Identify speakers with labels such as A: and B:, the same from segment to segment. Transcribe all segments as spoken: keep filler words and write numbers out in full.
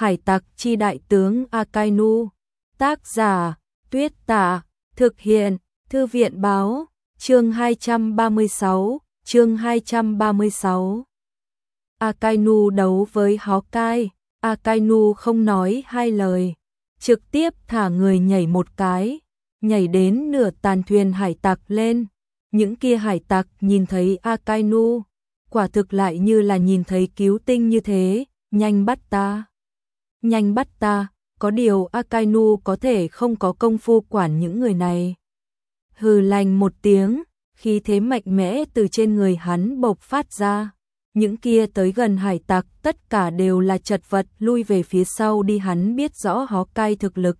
A: Hải tặc chi đại tướng Akainu. Tác giả Tuyết Tả. Thực hiện Thư viện báo. Chương hai trăm ba mươi sáu. Chương hai trăm ba mươi sáu. Akainu đấu với Hawkeye. Akainu không nói hai lời, trực tiếp thả người nhảy một cái, nhảy đến nửa tàn thuyền hải tặc lên. Những kia hải tặc nhìn thấy Akainu, quả thực lại như là nhìn thấy cứu tinh như thế. Nhanh bắt ta, nhanh bắt ta. Có điều Akainu có thể không có công phu quản những người này. Hừ lạnh một tiếng, khí thế mạnh mẽ từ trên người hắn bộc phát ra. Những kia tới gần hải tặc tất cả đều là chật vật lui về phía sau đi. Hắn biết rõ Hawkeye thực lực,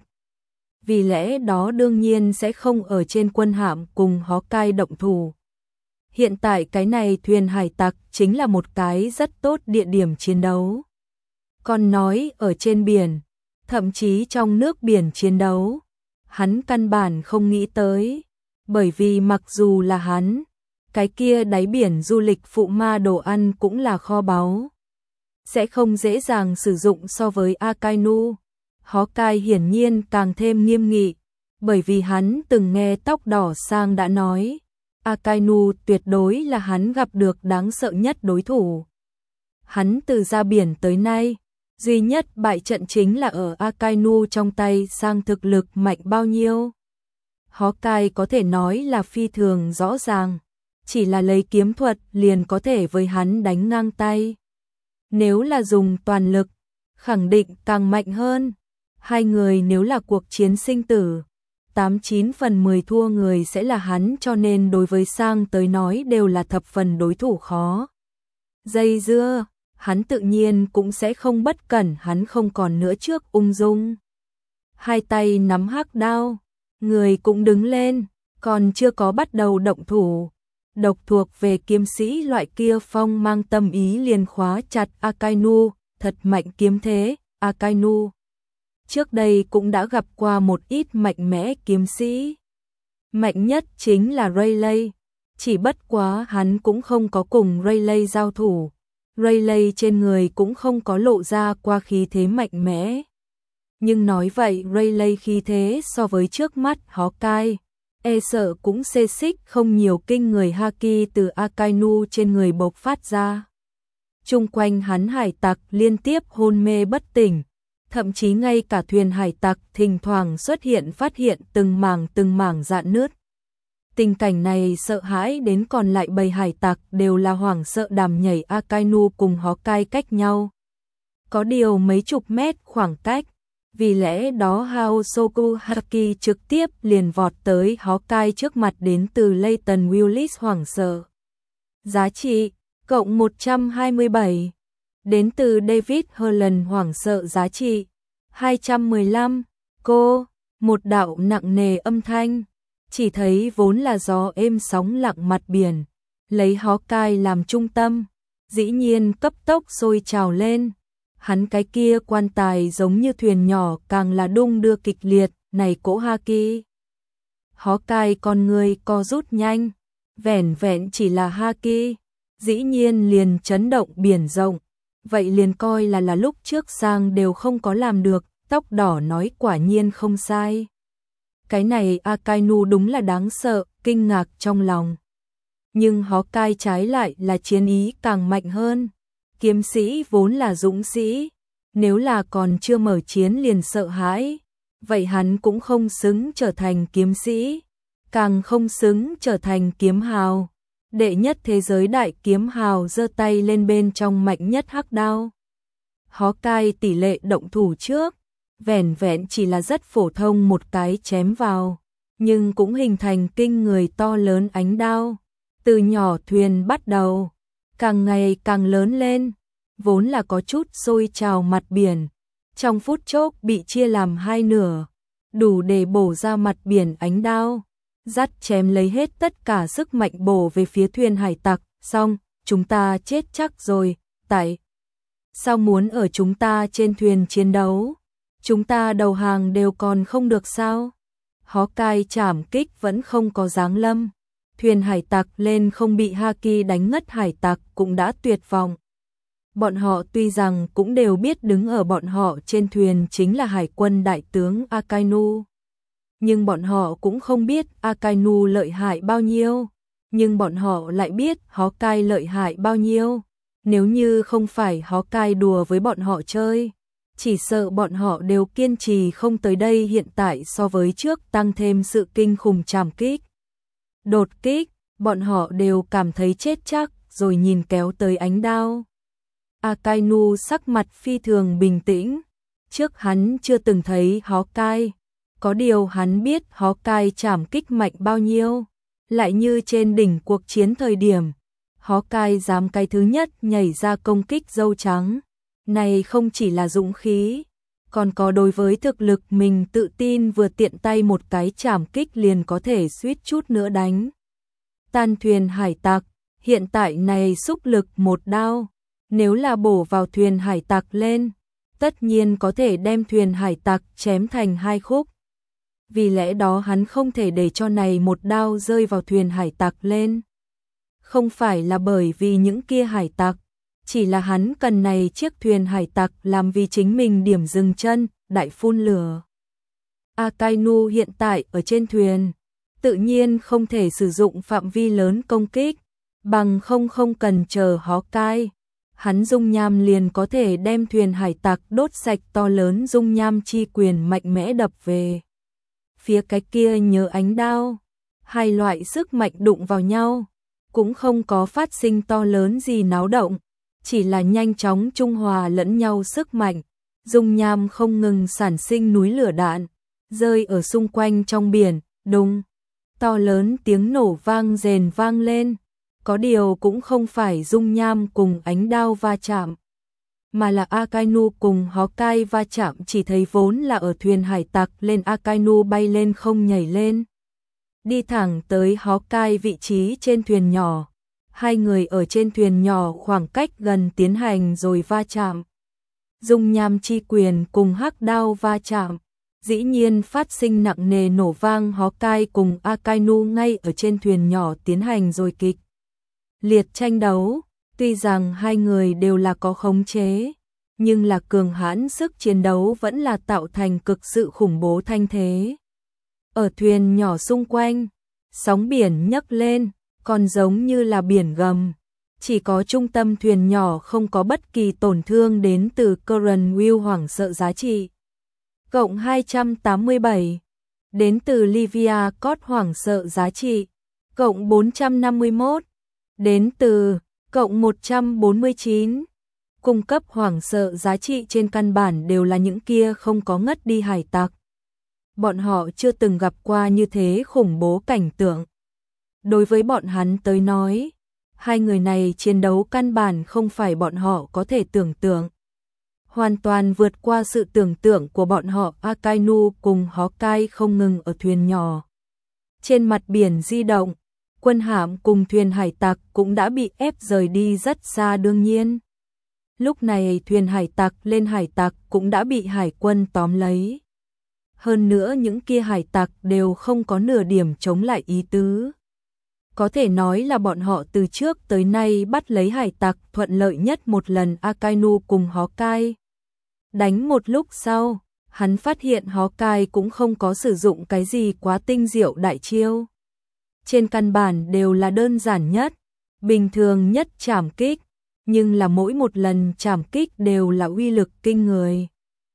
A: vì lẽ đó đương nhiên sẽ không ở trên quân hạm cùng Hawkeye động thủ. Hiện tại cái này thuyền hải tặc chính là một cái rất tốt địa điểm chiến đấu. Còn nói ở trên biển, thậm chí trong nước biển chiến đấu, hắn căn bản không nghĩ tới, bởi vì mặc dù là hắn, cái kia đáy biển du lịch phụ ma đồ ăn cũng là kho báu, sẽ không dễ dàng sử dụng so với Akainu. Hawkeye hiển nhiên càng thêm nghiêm nghị, bởi vì hắn từng nghe tóc đỏ sang đã nói, Akainu tuyệt đối là hắn gặp được đáng sợ nhất đối thủ. Hắn từ ra biển tới nay, duy nhất bại trận chính là ở Akainu trong tay. Sang thực lực mạnh bao nhiêu, Hawkeye có thể nói là phi thường rõ ràng, chỉ là lấy kiếm thuật liền có thể với hắn đánh ngang tay. Nếu là dùng toàn lực, khẳng định càng mạnh hơn. Hai người nếu là cuộc chiến sinh tử, tám chín phần mười thua người sẽ là hắn, cho nên đối với Sang tới nói đều là thập phần đối thủ khó dây dưa. Hắn tự nhiên cũng sẽ không bất cẩn, hắn không còn nữa trước ung dung. Hai tay nắm hắc đao, người cũng đứng lên, còn chưa có bắt đầu động thủ. Độc thuộc về kiếm sĩ loại kia phong mang tâm ý liền khóa chặt Akainu, thật mạnh kiếm thế. Akainu trước đây cũng đã gặp qua một ít mạnh mẽ kiếm sĩ. Mạnh nhất chính là Rayleigh, chỉ bất quá hắn cũng không có cùng Rayleigh giao thủ. Rayleigh trên người cũng không có lộ ra qua khí thế mạnh mẽ. Nhưng nói vậy Rayleigh khí thế so với trước mắt Hawkeye, e sợ cũng xê xích không nhiều. Kinh người haki từ Akainu trên người bộc phát ra. Chung quanh hắn hải tặc liên tiếp hôn mê bất tỉnh, thậm chí ngay cả thuyền hải tặc thỉnh thoảng xuất hiện phát hiện từng mảng từng mảng rạn nứt. Tình cảnh này sợ hãi đến còn lại bầy hải tặc đều là hoảng sợ đàm nhảy. Akainu cùng Hawkeye cách nhau có điều mấy chục mét khoảng cách, vì lẽ đó Haosoku Haki trực tiếp liền vọt tới Hawkeye trước mặt. Đến từ Leighton Willis hoảng sợ. Giá trị cộng một trăm hai mươi bảy. Đến từ David Holland hoảng sợ. Giá trị hai trăm mười lăm. Cô, một đạo nặng nề âm thanh. Chỉ thấy vốn là gió êm sóng lặng mặt biển, lấy Hawkeye làm trung tâm, dĩ nhiên cấp tốc sôi trào lên. Hắn cái kia quan tài giống như thuyền nhỏ càng là đung đưa kịch liệt. Này cỗ haki! Hawkeye con người co rút nhanh, vẻn vẹn chỉ là haki, dĩ nhiên liền chấn động biển rộng. Vậy liền coi là là lúc trước Sang đều không có làm được. Tóc đỏ nói quả nhiên không sai. Cái này Akainu đúng là đáng sợ, kinh ngạc trong lòng. Nhưng Hawkeye trái lại là chiến ý càng mạnh hơn. Kiếm sĩ vốn là dũng sĩ, nếu là còn chưa mở chiến liền sợ hãi, vậy hắn cũng không xứng trở thành kiếm sĩ, càng không xứng trở thành kiếm hào. Đệ nhất thế giới đại kiếm hào giơ tay lên bên trong mạnh nhất hắc đao. Hawkeye tỷ lệ động thủ trước, vẻn vẹn chỉ là rất phổ thông một cái chém vào, nhưng cũng hình thành kinh người to lớn ánh đao. Từ nhỏ thuyền bắt đầu, càng ngày càng lớn lên, vốn là có chút sôi trào mặt biển, trong phút chốc bị chia làm hai nửa, đủ để bổ ra mặt biển ánh đao, dắt chém lấy hết tất cả sức mạnh bổ về phía thuyền hải tặc. Xong, chúng ta chết chắc rồi. Tại sao muốn ở chúng ta trên thuyền chiến đấu? Chúng ta đầu hàng đều còn không được sao? Hawkeye chảm kích vẫn không có giáng lâm. Thuyền hải tặc lên không bị haki đánh ngất, hải tặc cũng đã tuyệt vọng. Bọn họ tuy rằng cũng đều biết đứng ở bọn họ trên thuyền chính là hải quân đại tướng Akainu. Nhưng bọn họ cũng không biết Akainu lợi hại bao nhiêu. Nhưng bọn họ lại biết Hawkeye lợi hại bao nhiêu. Nếu như không phải Hawkeye đùa với bọn họ chơi, chỉ sợ bọn họ đều kiên trì không tới đây. Hiện tại so với trước tăng thêm sự kinh khủng trảm kích, đột kích, bọn họ đều cảm thấy chết chắc rồi nhìn kéo tới ánh đao. Akainu sắc mặt phi thường bình tĩnh, trước hắn chưa từng thấy Hawkeye, có điều hắn biết Hawkeye trảm kích mạnh bao nhiêu, lại như trên đỉnh cuộc chiến thời điểm, Hawkeye dám cái thứ nhất nhảy ra công kích dâu trắng, này không chỉ là dũng khí, còn có đối với thực lực mình tự tin, vừa tiện tay một cái trảm kích liền có thể suýt chút nữa đánh tan thuyền hải tặc. Hiện tại này xúc lực một đao, nếu là bổ vào thuyền hải tặc lên, tất nhiên có thể đem thuyền hải tặc chém thành hai khúc. Vì lẽ đó hắn không thể để cho này một đao rơi vào thuyền hải tặc lên. Không phải là bởi vì những kia hải tặc, chỉ là hắn cần này chiếc thuyền hải tặc làm vì chính mình điểm dừng chân, đại phun lửa. Akainu hiện tại ở trên thuyền, tự nhiên không thể sử dụng phạm vi lớn công kích, bằng không không cần chờ Hawkeye. Hắn dung nham liền có thể đem thuyền hải tặc đốt sạch, to lớn dung nham chi quyền mạnh mẽ đập về phía cái kia nhớ ánh đao. Hai loại sức mạnh đụng vào nhau, cũng không có phát sinh to lớn gì náo động, chỉ là nhanh chóng trung hòa lẫn nhau sức mạnh. Dung nham không ngừng sản sinh núi lửa đạn, rơi ở xung quanh trong biển, đùng, to lớn tiếng nổ vang rền vang lên. Có điều cũng không phải dung nham cùng ánh đao va chạm, mà là Akainu cùng Hawkeye va chạm. Chỉ thấy vốn là ở thuyền hải tặc lên Akainu bay lên không nhảy lên, đi thẳng tới Hawkeye vị trí trên thuyền nhỏ. Hai người ở trên thuyền nhỏ khoảng cách gần tiến hành rồi va chạm. Dung nham chi quyền cùng hắc đao va chạm, dĩ nhiên phát sinh nặng nề nổ vang. Hawkeye cùng Akainu ngay ở trên thuyền nhỏ tiến hành rồi kịch liệt tranh đấu. Tuy rằng hai người đều là có khống chế, nhưng là cường hãn sức chiến đấu vẫn là tạo thành cực sự khủng bố thanh thế. Ở thuyền nhỏ xung quanh, sóng biển nhấc lên, còn giống như là biển gầm. Chỉ có trung tâm thuyền nhỏ không có bất kỳ tổn thương đến từ Current Will hoảng sợ giá trị. Cộng hai trăm tám mươi bảy. Đến từ Livia Code hoảng sợ giá trị. Cộng bốn trăm năm mươi mốt. Đến từ cộng một trăm bốn mươi chín. Cung cấp hoảng sợ giá trị trên căn bản đều là những kia không có ngất đi hải tặc. Bọn họ chưa từng gặp qua như thế khủng bố cảnh tượng. Đối với bọn hắn tới nói, hai người này chiến đấu căn bản không phải bọn họ có thể tưởng tượng. Hoàn toàn vượt qua sự tưởng tượng của bọn họ. Akainu cùng Hawkeye không ngừng ở thuyền nhỏ trên mặt biển di động. Quân hạm cùng thuyền hải tặc cũng đã bị ép rời đi rất xa. Đương nhiên, lúc này thuyền hải tặc lên hải tặc cũng đã bị hải quân tóm lấy. Hơn nữa những kia hải tặc đều không có nửa điểm chống lại ý tứ. Có thể nói là bọn họ từ trước tới nay bắt lấy hải tặc thuận lợi nhất một lần. Akainu cùng Hawkeye đánh một lúc sau, hắn phát hiện Hawkeye cũng không có sử dụng cái gì quá tinh diệu đại chiêu. Trên căn bản đều là đơn giản nhất, bình thường nhất trảm kích, nhưng là mỗi một lần trảm kích đều là uy lực kinh người.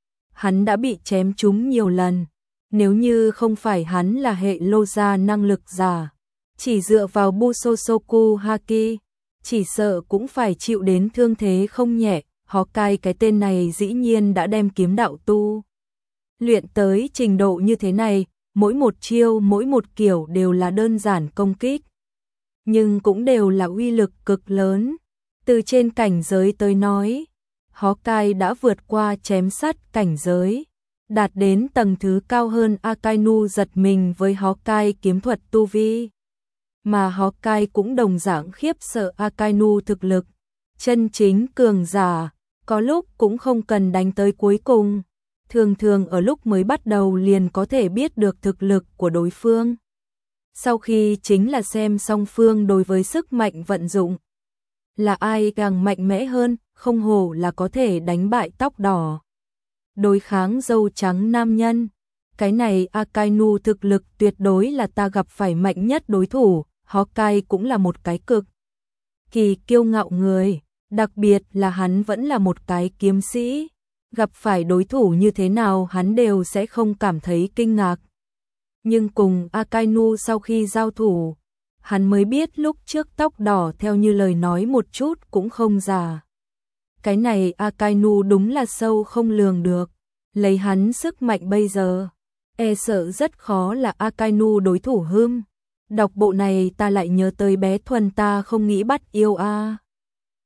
A: Hắn đã bị chém trúng nhiều lần, nếu như không phải hắn là hệ Loza năng lực giả, chỉ dựa vào Busosoku Haki, chỉ sợ cũng phải chịu đến thương thế không nhẹ. Hawkeye cái tên này dĩ nhiên đã đem kiếm đạo tu luyện tới trình độ như thế này, mỗi một chiêu mỗi một kiểu đều là đơn giản công kích, nhưng cũng đều là uy lực cực lớn. Từ trên cảnh giới tới nói, Hawkeye đã vượt qua chém sắt cảnh giới, đạt đến tầng thứ cao hơn. Akainu giật mình với Hawkeye kiếm thuật tu vi, mà Hawkeye cũng đồng dạng khiếp sợ Akainu thực lực. Chân chính cường giả, có lúc cũng không cần đánh tới cuối cùng, thường thường ở lúc mới bắt đầu liền có thể biết được thực lực của đối phương. Sau khi chính là xem song phương đối với sức mạnh vận dụng, là ai càng mạnh mẽ hơn. không hổ là có thể đánh bại tóc đỏ. Đối kháng râu trắng nam nhân. Cái này Akainu thực lực tuyệt đối là ta gặp phải mạnh nhất đối thủ, Hawkeye cũng là một cái cực kỳ kiêu ngạo người, đặc biệt là hắn vẫn là một cái kiếm sĩ, gặp phải đối thủ như thế nào hắn đều sẽ không cảm thấy kinh ngạc. Nhưng cùng Akainu sau khi giao thủ, hắn mới biết lúc trước tóc đỏ theo như lời nói một chút cũng không giả. Cái này Akainu đúng là sâu không lường được, lấy hắn sức mạnh bây giờ, e sợ rất khó là Akainu đối thủ hưm. Đọc bộ này ta lại nhớ tới bé Thuần ta không nghĩ bắt yêu a.